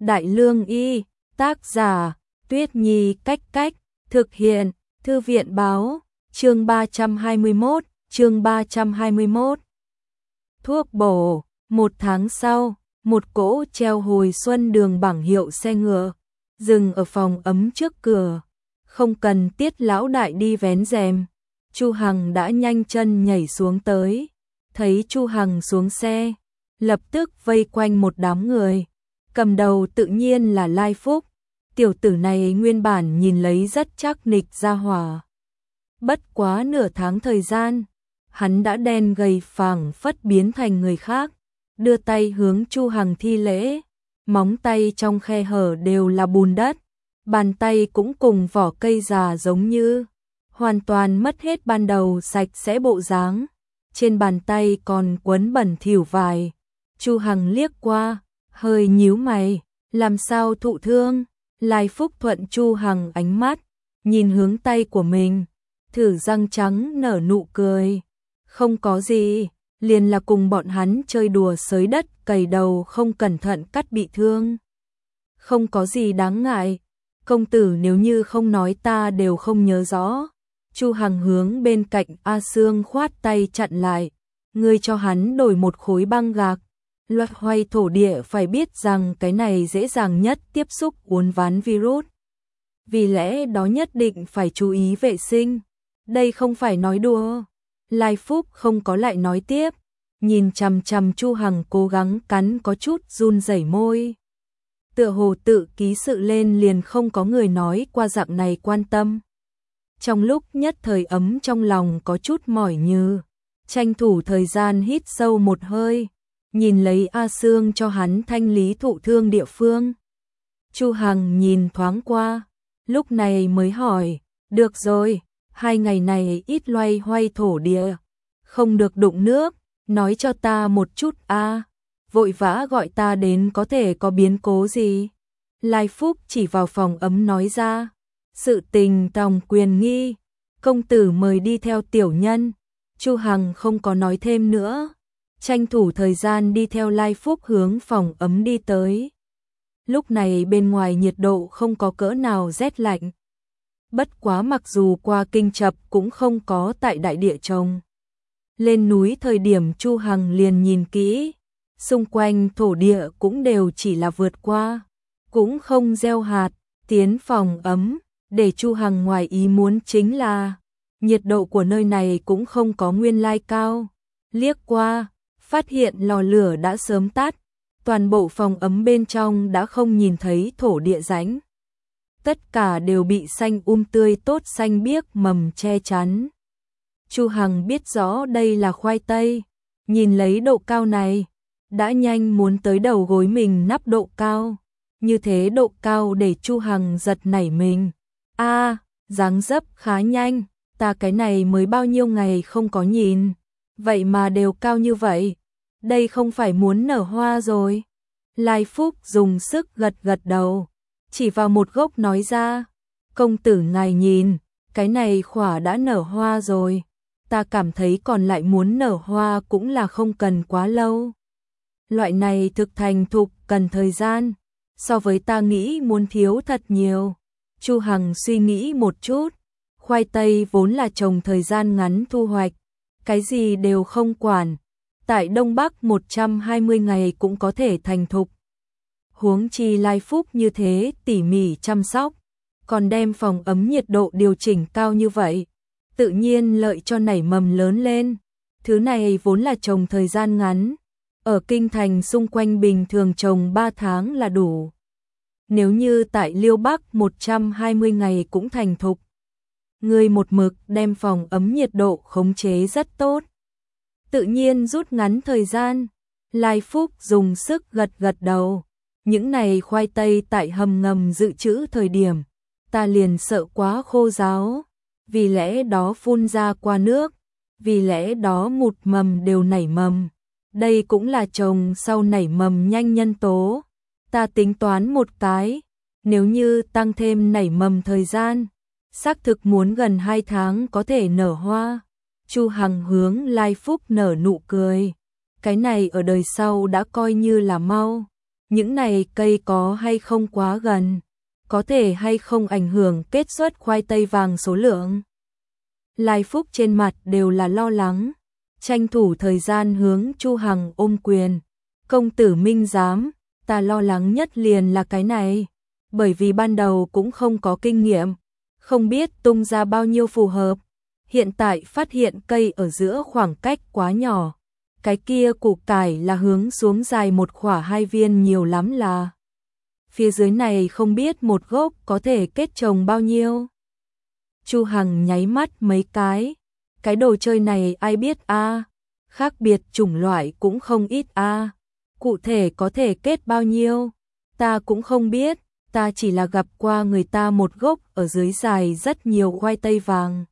Đại Lương Y, tác giả, Tuyết Nhi Cách Cách, thực hiện, Thư viện Báo, chương 321. Thuốc bổ, 1 tháng sau, một cỗ treo hồi xuân đường bảng hiệu xe ngựa, dừng ở phòng ấm trước cửa, không cần Tiết lão đại đi vén rèm. Chu Hằng đã nhanh chân nhảy xuống tới, thấy Chu Hằng xuống xe, lập tức vây quanh một đám người, cầm đầu tự nhiên là Lai Phúc. Tiểu tử này nguyên bản nhìn lấy rất chắc nịch ra hỏa. Bất quá nửa tháng thời gian, hắn đã đen gầy phảng phất biến thành người khác, đưa tay hướng Chu Hằng thi lễ, móng tay trong khe hở đều là bùn đất, bàn tay cũng cùng vỏ cây già giống như, hoàn toàn mất hết ban đầu sạch sẽ bộ dáng, trên bàn tay còn quấn bẩn thỉu vải. Chu Hằng liếc qua, hơi nhíu mày, làm sao thụ thương? Lai Phúc thuận Chu Hằng ánh mắt, nhìn hướng tay của mình, thử răng trắng nở nụ cười. Không có gì, liền là cùng bọn hắn chơi đùa xới đất cày đầu không cẩn thận cắt bị thương. Không có gì đáng ngại, công tử nếu như không nói ta đều không nhớ rõ. Chu Hằng hướng bên cạnh A Sương khoát tay chặn lại, ngươi cho hắn đổi một khối băng gạc. Loạt hoay thổ địa phải biết rằng cái này dễ dàng nhất tiếp xúc uốn ván virus. Vì lẽ đó nhất định phải chú ý vệ sinh. Đây không phải nói đùa. Lai Phúc không có lại nói tiếp, nhìn chằm chằm Chu Hằng cố gắng cắn có chút run rẩy môi. Tựa hồ tự ký sự lên liền không có người nói qua dạng này quan tâm. Trong lúc nhất thời ấm trong lòng có chút mỏi như, tranh thủ thời gian hít sâu một hơi, nhìn lấy A Sương cho hắn thanh lý thụ thương địa phương. Chu Hằng nhìn thoáng qua, lúc này mới hỏi, được rồi, 2 ngày này ít loay hoay thổ địa, không được đụng nước, nói cho ta một chút a. Vội vã gọi ta đến có thể có biến cố gì? Lai Phúc chỉ vào phòng ấm nói ra, sự tình tòng quyền nghi, công tử mời đi theo tiểu nhân. Chu Hằng không có nói thêm nữa, tranh thủ thời gian đi theo Lai Phúc hướng phòng ấm đi tới. Lúc này bên ngoài nhiệt độ không có cỡ nào rét lạnh. Bất quá mặc dù qua kinh chập cũng không có tại đại địa trồng. Lên núi thời điểm Chu Hằng liền nhìn kỹ, xung quanh thổ địa cũng đều chỉ là vượt qua, cũng không gieo hạt. Tiến phòng ấm, để Chu Hằng ngoài ý muốn chính là nhiệt độ của nơi này cũng không có nguyên lai cao. Liếc qua, phát hiện lò lửa đã sớm tắt, toàn bộ phòng ấm bên trong đã không nhìn thấy thổ địa rãnh. Tất cả đều bị xanh tươi tốt xanh biếc mầm che chắn. Chu Hằng biết rõ đây là khoai tây, nhìn lấy độ cao này, đã nhanh muốn tới đầu gối mình nắp độ cao. Như thế độ cao để Chu Hằng giật nảy mình. A, dáng dấp khá nhanh, ta cái này mới bao nhiêu ngày không có nhìn, vậy mà đều cao như vậy. Đây không phải muốn nở hoa rồi. Lai Phúc dùng sức gật gật đầu, chỉ vào một gốc nói ra, công tử ngài nhìn, cái này khỏa đã nở hoa rồi, ta cảm thấy còn lại muốn nở hoa cũng là không cần quá lâu. Loại này thực thành thục cần thời gian, so với ta nghĩ muốn thiếu thật nhiều. Chu Hằng suy nghĩ một chút, khoai tây vốn là trồng thời gian ngắn thu hoạch, cái gì đều không quản. Tại Đông Bắc 120 ngày cũng có thể thành thục. Huống chi Lai Phúc như thế tỉ mỉ chăm sóc, còn đem phòng ấm nhiệt độ điều chỉnh cao như vậy, tự nhiên lợi cho nảy mầm lớn lên. Thứ này vốn là trồng thời gian ngắn, ở kinh thành xung quanh bình thường trồng 3 tháng là đủ. Nếu như tại Liêu Bắc 120 ngày cũng thành thục, người một mực đem phòng ấm nhiệt độ khống chế rất tốt, tự nhiên rút ngắn thời gian. Lai Phúc dùng sức gật gật đầu, những này khoai tây tại hầm ngầm dự trữ thời điểm, ta liền sợ quá khô ráo, vì lẽ đó phun ra qua nước, vì lẽ đó một mầm đều nảy mầm. Đây cũng là trồng sau nảy mầm nhanh nhân tố. Ta tính toán một cái, nếu như tăng thêm nảy mầm thời gian, xác thực muốn gần 2 tháng có thể nở hoa. Chu Hằng hướng Lai Phúc nở nụ cười, cái này ở đời sau đã coi như là mau, những này cây có hay không quá gần, có thể hay không ảnh hưởng kết xuất khoai tây vàng số lượng. Lai Phúc trên mặt đều là lo lắng, tranh thủ thời gian hướng Chu Hằng ôm quyền. Công tử minh giám, ta lo lắng nhất liền là cái này, bởi vì ban đầu cũng không có kinh nghiệm, không biết tung ra bao nhiêu phù hợp. Hiện tại phát hiện cây ở giữa khoảng cách quá nhỏ, cái kia củ cải là hướng xuống dài một khỏa 2 viên nhiều lắm là. Phía dưới này không biết một gốc có thể kết trồng bao nhiêu. Chu Hằng nháy mắt mấy cái đồ chơi này ai biết a, khác biệt chủng loại cũng không ít a, cụ thể có thể kết bao nhiêu, ta cũng không biết, ta chỉ là gặp qua người ta một gốc ở dưới dài rất nhiều khoai tây vàng.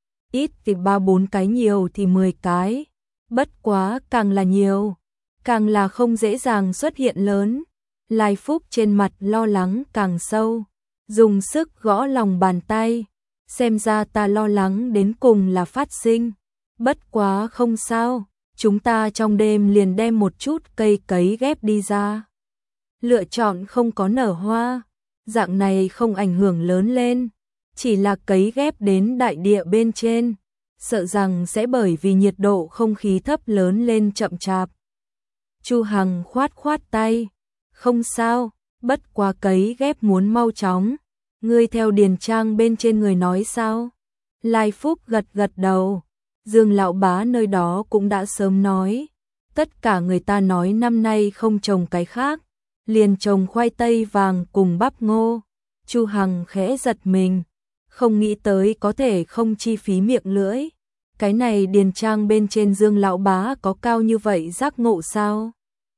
Ít thì 3-4 cái, nhiều thì 10 cái, bất quá càng là nhiều, càng là không dễ dàng xuất hiện lớn. Lai Phúc trên mặt lo lắng càng sâu, dùng sức gõ lòng bàn tay, xem ra ta lo lắng đến cùng là phát sinh, bất quá không sao, chúng ta trong đêm liền đem một chút cây cấy ghép đi ra. Lựa chọn không có nở hoa, dạng này không ảnh hưởng lớn lên, chỉ là cấy ghép đến đại địa bên trên, sợ rằng sẽ bởi vì nhiệt độ không khí thấp lớn lên chậm chạp. Chu Hằng khoát khoát tay, không sao, bất quá cấy ghép muốn mau chóng, ngươi theo điền trang bên trên người nói sao? Lai Phúc gật gật đầu, Dương lão bá nơi đó cũng đã sớm nói, tất cả người ta nói năm nay không trồng cái khác, liền trồng khoai tây vàng cùng bắp ngô. Chu Hằng khẽ giật mình, không nghĩ tới có thể không chi phí miệng lưỡi. Cái này điền trang bên trên Dương lão bá có cao như vậy giác ngộ sao?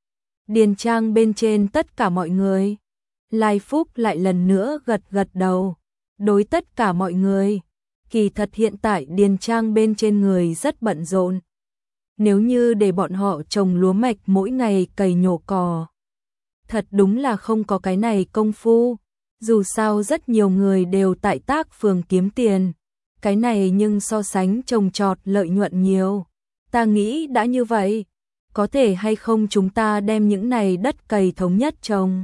Điền trang bên trên tất cả mọi người. Lai Phúc lại lần nữa gật gật đầu, đối tất cả mọi người. Kỳ thật hiện tại điền trang bên trên người rất bận rộn. Nếu như để bọn họ trồng lúa mạch mỗi ngày cày nhổ cỏ, thật đúng là không có cái này công phu. Dù sao rất nhiều người đều tại tác phường kiếm tiền, cái này nhưng so sánh trồng trọt lợi nhuận nhiều. Ta nghĩ đã như vậy, có thể hay không chúng ta đem những này đất cày thống nhất trồng,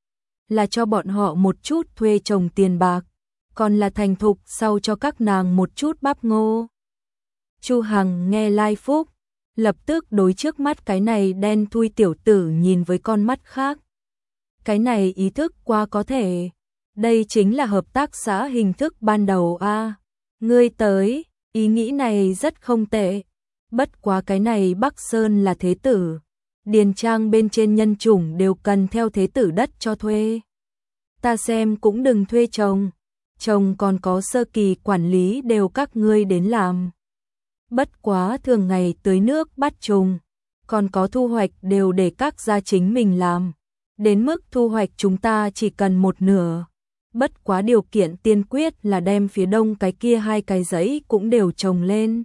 là cho bọn họ một chút thuê trồng tiền bạc, còn là thành thục sau cho các nàng một chút bắp ngô. Chu Hằng nghe Lai Phúc, lập tức đối trước mắt cái này đen thui tiểu tử nhìn với con mắt khác. Cái này ý thức quá có thể, đây chính là hợp tác xã hình thức ban đầu a. Ngươi tới, ý nghĩ này rất không tệ. Bất quá cái này Bắc Sơn là thế tử, điền trang bên trên nhân chủng đều cần theo thế tử đất cho thuê. Ta xem cũng đừng thuê chồng còn có sơ kỳ quản lý đều các ngươi đến làm. Bất quá thường ngày tưới nước bắt trùng, còn có thu hoạch đều để các gia chính mình làm. Đến mức thu hoạch chúng ta chỉ cần một nửa. Bất quá điều kiện tiên quyết là đem phía đông cái kia 2 cái giấy cũng đều trồng lên.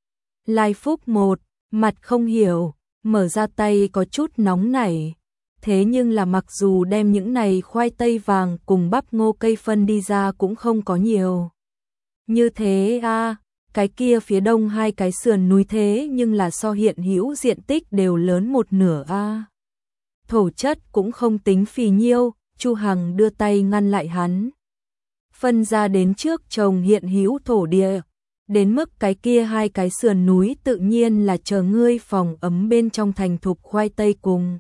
Lai Phúc mặt không hiểu, mở ra tay có chút nóng nảy. Thế nhưng là mặc dù đem những này khoai tây vàng cùng bắp ngô cây phân đi ra cũng không có nhiều. Như thế a, cái kia phía đông 2 cái sườn núi thế nhưng là so hiện hữu diện tích đều lớn một nửa a. Thổ chất cũng không tính phì nhiêu, Chu Hằng đưa tay ngăn lại hắn. Phân ra đến trước trồng hiện hữu thổ địa, đến mức cái kia 2 cái sườn núi tự nhiên là chờ ngươi phòng ấm bên trong thành thục khoai tây cùng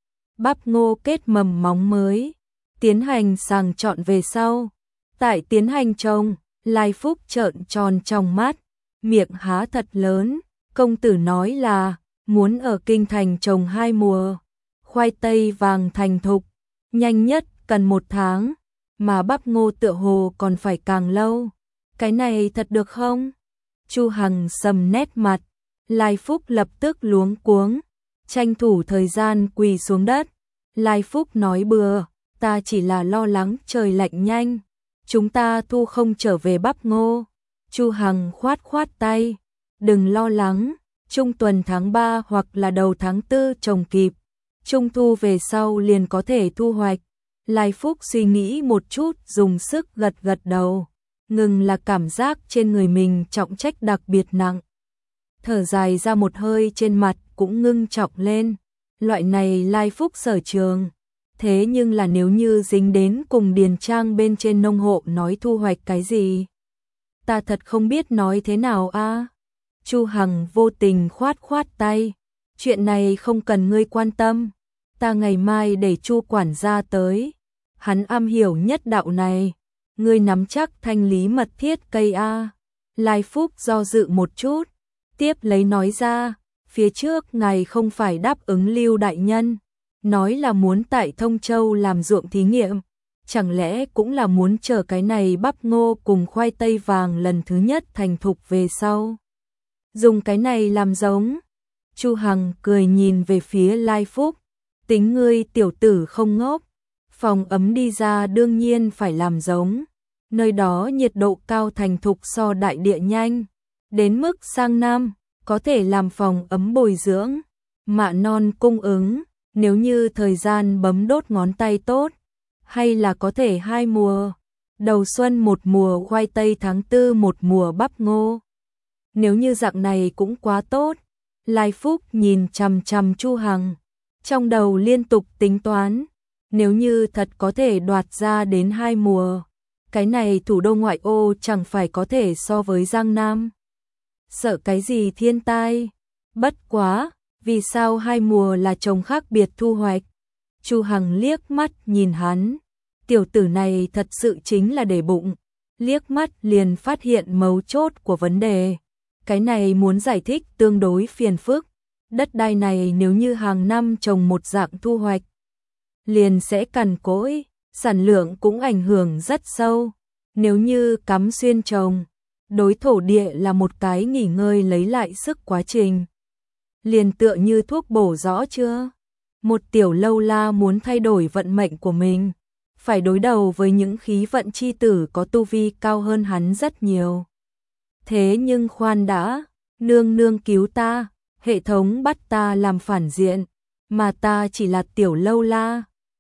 bắp ngô kết mầm móng mới, tiến hành sàng chọn về sau. Tại tiến hành trồng, Lai Phúc trợn tròn trong mắt, miệng há thật lớn, công tử nói là muốn ở kinh thành trồng 2 mùa, khoai tây vàng thành thục, nhanh nhất cần 1 tháng, mà bắp ngô tựa hồ còn phải càng lâu. Cái này thật được không? Chu Hằng sầm nét mặt, Lai Phúc lập tức luống cuống, tranh thủ thời gian quỳ xuống đất. Lai Phúc nói bừa, ta chỉ là lo lắng trời lạnh nhanh, chúng ta thu không trở về bắp ngô. Chu Hằng khoát khoát tay, đừng lo lắng, trung tuần tháng 3 hoặc là đầu tháng 4 trồng kịp, trung thu về sau liền có thể thu hoạch. Lai Phúc suy nghĩ một chút, dùng sức gật gật đầu, ngừng là cảm giác trên người mình trọng trách đặc biệt nặng. Thở dài ra một hơi, trên mặt cũng ngưng trọng lên. Loại này Lai Phúc sở trường, Thế nhưng là nếu như dính đến cùng điền trang bên trên nông hộ nói thu hoạch cái gì? Ta thật không biết nói thế nào a. Chu Hằng vô tình khoát khoát tay. Chuyện này không cần ngươi quan tâm. Ta ngày mai để Chu quản gia tới. Hắn am hiểu nhất đạo này. Ngươi nắm chắc thanh lý mật thiết cây a. Lai Phúc do dự một chút. Tiếp lấy nói ra. Phía trước ngài không phải đáp ứng Lưu đại nhân. Nói là muốn tại Thông Châu làm ruộng thí nghiệm. Chẳng lẽ cũng là muốn chờ cái này bắp ngô cùng khoai tây vàng lần thứ nhất thành thục về sau. Dùng cái này làm giống. Chu Hằng cười nhìn về phía Lai Phúc. Tính ngươi tiểu tử không ngốc. Phòng ấm đi ra đương nhiên phải làm giống. Nơi đó nhiệt độ cao thành thục so đại địa nhanh. Đến mức sang năm, có thể làm phòng ấm bồi dưỡng. Mạ non cung ứng, nếu như thời gian bấm đốt ngón tay tốt. Hay là có thể 2 mùa. Đầu xuân một mùa khoai tây, tháng 4 một mùa bắp ngô. Nếu như dạng này cũng quá tốt. Lai Phúc nhìn chằm chằm Chu Hằng, trong đầu liên tục tính toán, nếu như thật có thể đoạt ra đến 2 mùa, cái này thủ đô ngoại ô chẳng phải có thể so với Giang Nam. Sợ cái gì thiên tai? Bất quá, vì sao 2 mùa là trồng khác biệt thu hoạch? Chu Hằng liếc mắt nhìn hắn, tiểu tử này thật sự chính là để bụng, liếc mắt liền phát hiện mấu chốt của vấn đề. Cái này muốn giải thích tương đối phiền phức. Đất đai này nếu như hàng năm trồng một dạng thu hoạch, liền sẽ cằn cỗi, sản lượng cũng ảnh hưởng rất sâu. Nếu như cắm xuyên trồng, đối thổ địa là một cái nghỉ ngơi lấy lại sức quá trình. Liền tựa như thuốc bổ, rõ chưa? Một tiểu lâu la muốn thay đổi vận mệnh của mình, phải đối đầu với những khí vận chi tử có tu vi cao hơn hắn rất nhiều. Thế nhưng khoan đã, nương nương cứu ta, hệ thống bắt ta làm phản diện, mà ta chỉ là tiểu lâu la,